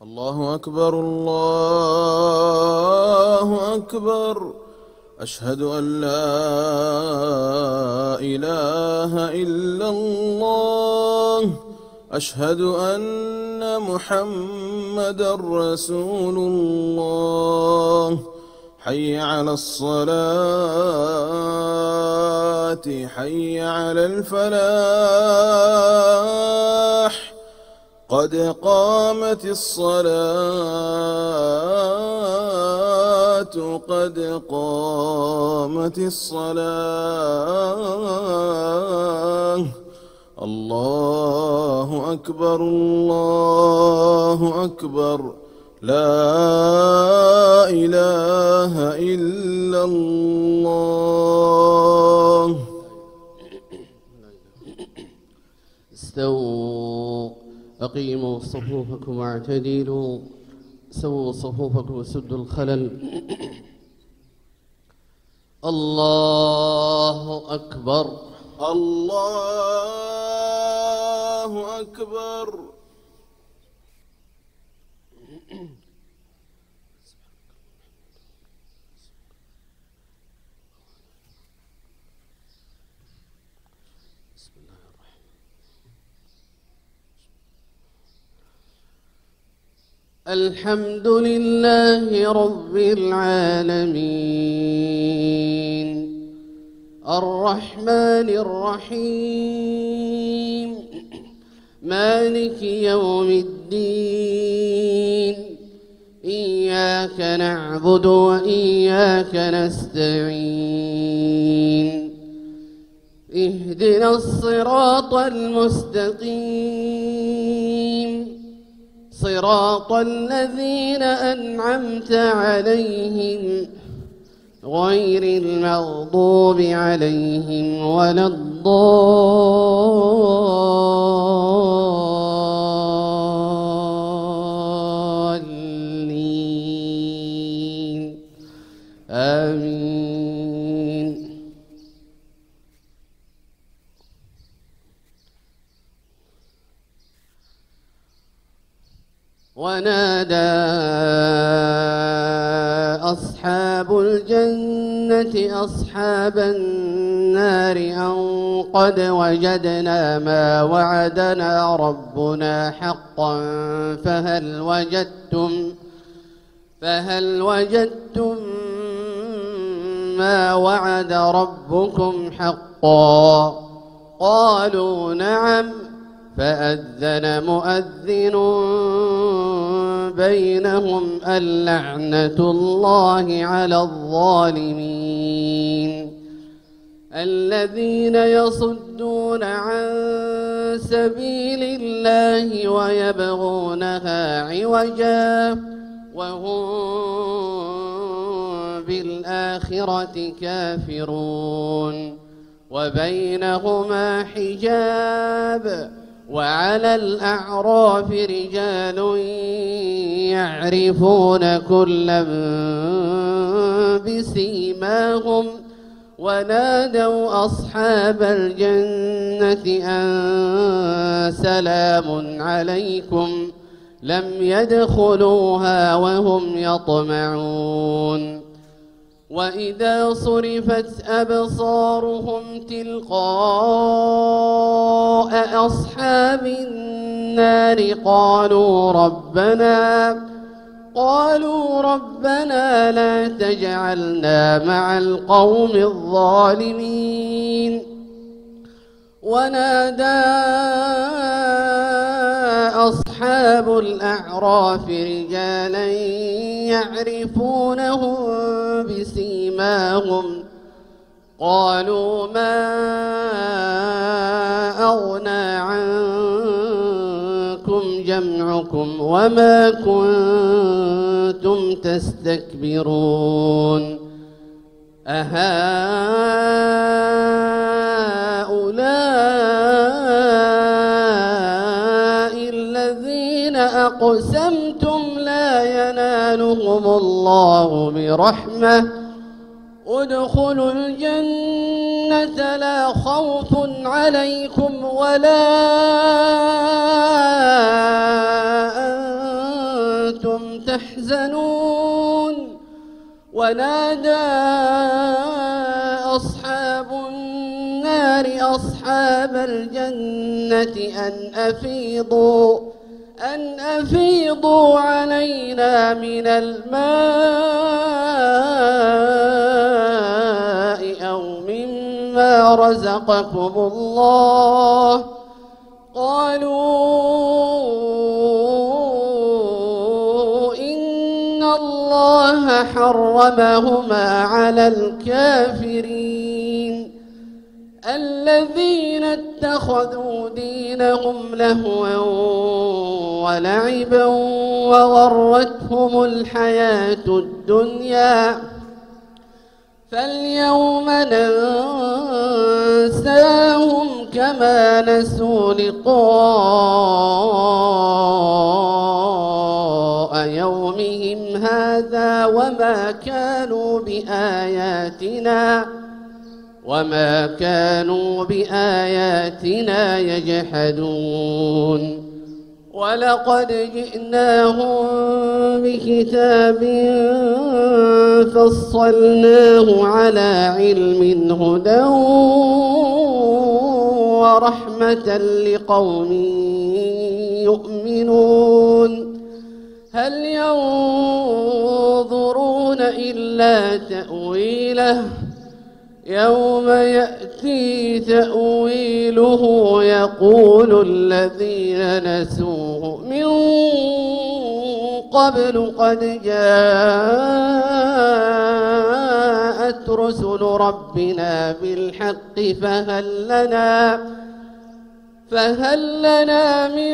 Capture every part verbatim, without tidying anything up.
الله أكبر الله أكبر. أشهد أن لا إله إلا الله. أشهد أن محمدًا رسول الله. حي على الصلاة حي على الفلاح. قد قامت الصلاة قد قامت الصلاة. الله أكبر الله أكبر. لا إله إلا الله. استووا أقيموا صفوفكم واعتدلوا. سووا صفوفكم وسدوا الخلل. الله أكبر الله أكبر. الحمد لله رب العالمين الرحمن الرحيم مالك يوم الدين. إياك نعبد وإياك نستعين. اهدنا الصراط المستقيم صراط الذين أنعمت عليهم غير المغضوب عليهم ولا الضالين. آمين. ونادى أصحاب الجنة أصحاب النار أن قد وجدنا ما وعدنا ربنا حقا فهل وجدتم فهل وجدتم ما وعد ربكم حقا؟ قالوا نعم. فأذن مؤذن بينهم اللعنة الله على الظالمين. الذين يصدون عن سبيل الله ويبغونها عوجا وهم بالآخرة كافرون. وبينهما حجاب. وعلى الأعراف رجال يعرفون كلا بسيماهم ونادوا أصحاب الجنة أن سلام عليكم لم يدخلوها وهم يطمعون. وإذا صرفت أبصارهم تلقاء أصحاب النار قالوا ربنا قالوا ربنا لا تجعلنا مع القوم الظالمين. ونادى أصحاب الأعراف رجالا يعرفونهم بسيماهم قالوا ما أغنى عنكم جمعكم وما كنتم تستكبرون. أهؤلاء الذين أقسمتم لا ينالهم الله برحمة ادخلوا الجنة لا خوف عليكم ولا تحزنون ونادى أصحاب النار أصحاب الجنة أن أفيضوا أن أفيضوا علينا من الماء أو مما رزقكم الله قالوا إن الله حرمهما على الكافرين الذين اتخذوا دينهم لهوا ولعبا وغرتهم الحياة الدنيا فاليوم ننساهم كما نسوا لقاء يومهم هذا وما كانوا بآياتنا وما كانوا بآياتنا يجحدون ولقد جئناهم بكتاب فصلناه على علم هدى ورحمة لقوم يؤمنون هل ينظرون إلا تأويله يوم يأتي تأويله يقول الذين نسوه من قبل قد جاءت رسل ربنا بالحق فهل لنا فهل لنا من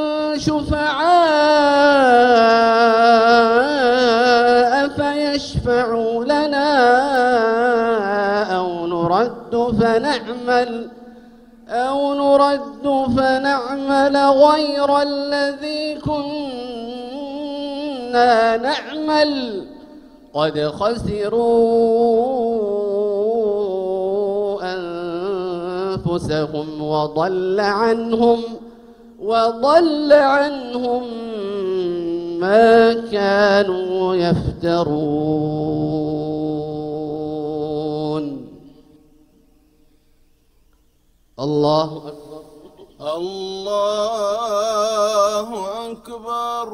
شفعاء فيشفعوا لنا أو نرد فنعمل أو نرد فنعمل غير الذي كنا نعمل قد خسروا أنفسهم وضل عنهم وضل عنهم ما كانوا يفترون. الله أكبر الله أكبر.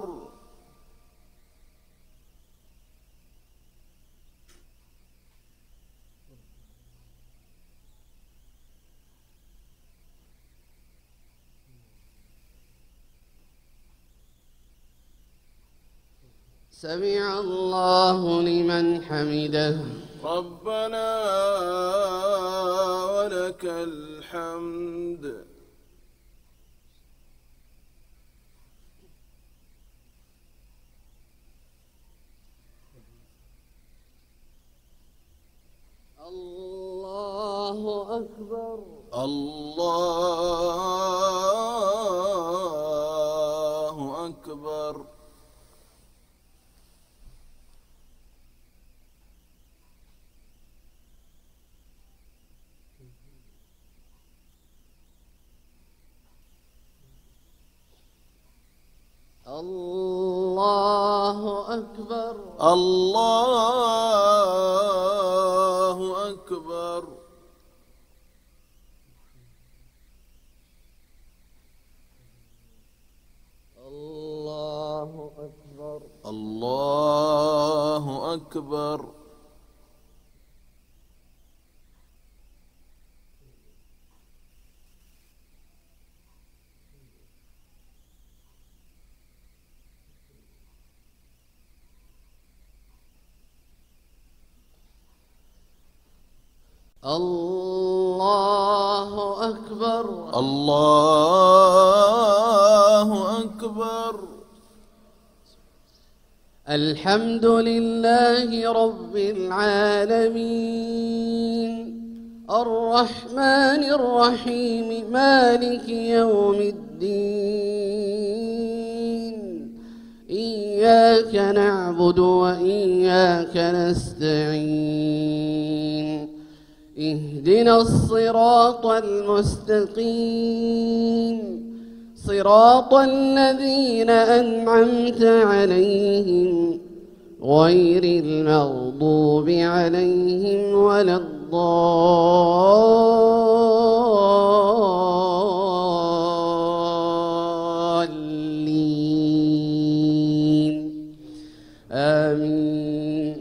سمع الله لمن حمده. ربنا ولك الحمد. الله أكبر. الله أكبر. الله أكبر. الله أكبر. الله أكبر. الله أكبر. الله أكبر. الله أكبر. الحمد لله رب العالمين الرحمن الرحيم مالك يوم الدين إياك نعبد وإياك نستعين اهدنا الصراط المستقيم صراط الذين أنعمت عليهم غير المغضوب عليهم ولا الضالين آمين.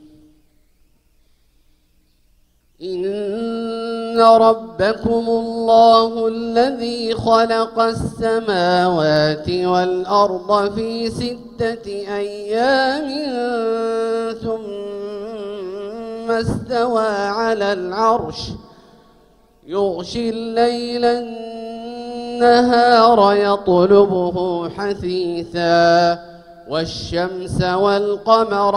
إن ربكم الله الذي خلق السماوات والأرض في ستة أيام ثم استوى على العرش يغشي الليل النهار يطلبه حثيثا والشمس والقمر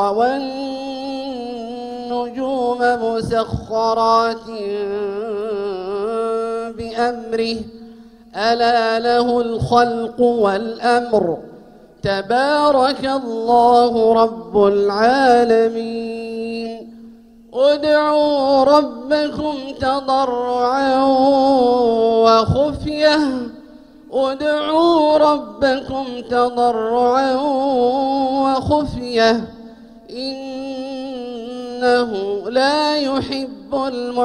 والنجوم مسخرات بأمره ألا له الخلق والأمر تبارك الله رب العالمين. ادعوا ربكم تضرعا وخفية ادعوا ربكم تضرعا وخفية إنه لا يحب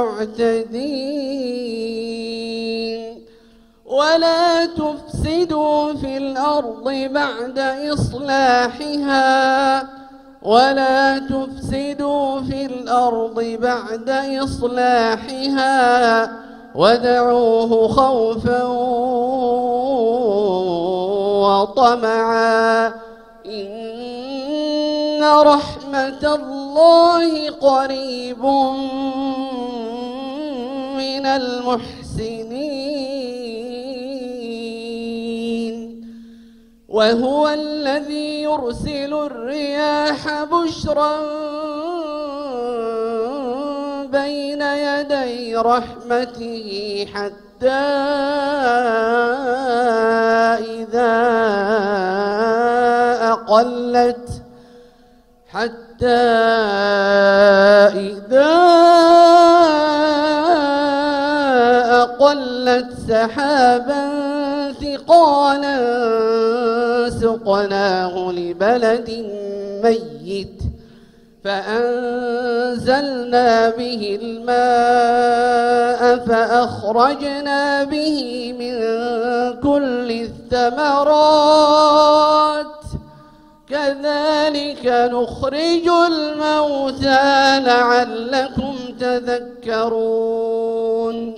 المعتدين. ولا تفسدوا في الأرض بعد إصلاحها ولا تفسدوا في الأرض بعد إصلاحها وادعوه خوفا وطمعا إن رحمة الله قريب من المحسنين. وهو الذي يرسل الرياح بشرا بين يدي رحمته حتى إذا أقلت حتى إذا أقلت سحابا ثقالا سقناه لبلد ميت فأنزلنا به الماء فأخرجنا به من كل الثمرات كذلك نخرج الموتى لعلكم تذكرون.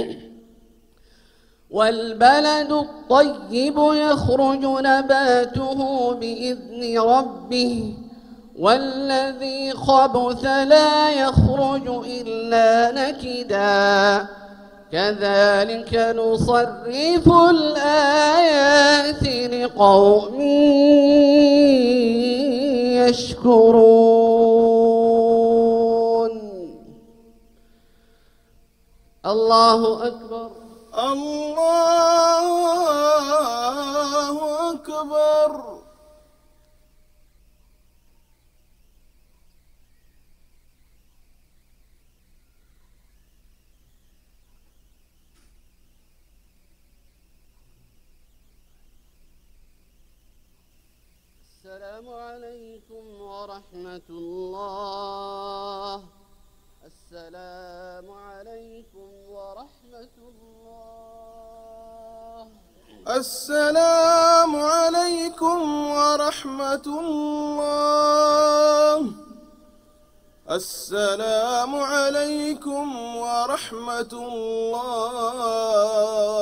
والبلد الطيب يخرج نباته بإذن ربه والذي خبث لا يخرج إلا نكدا كذلك نصرف الآيات لقوم يشكرون. الله أكبر. الله أكبر. السلام عليكم ورحمة الله. السلام عليكم ورحمة الله. السلام عليكم ورحمة الله. السلام عليكم ورحمة الله.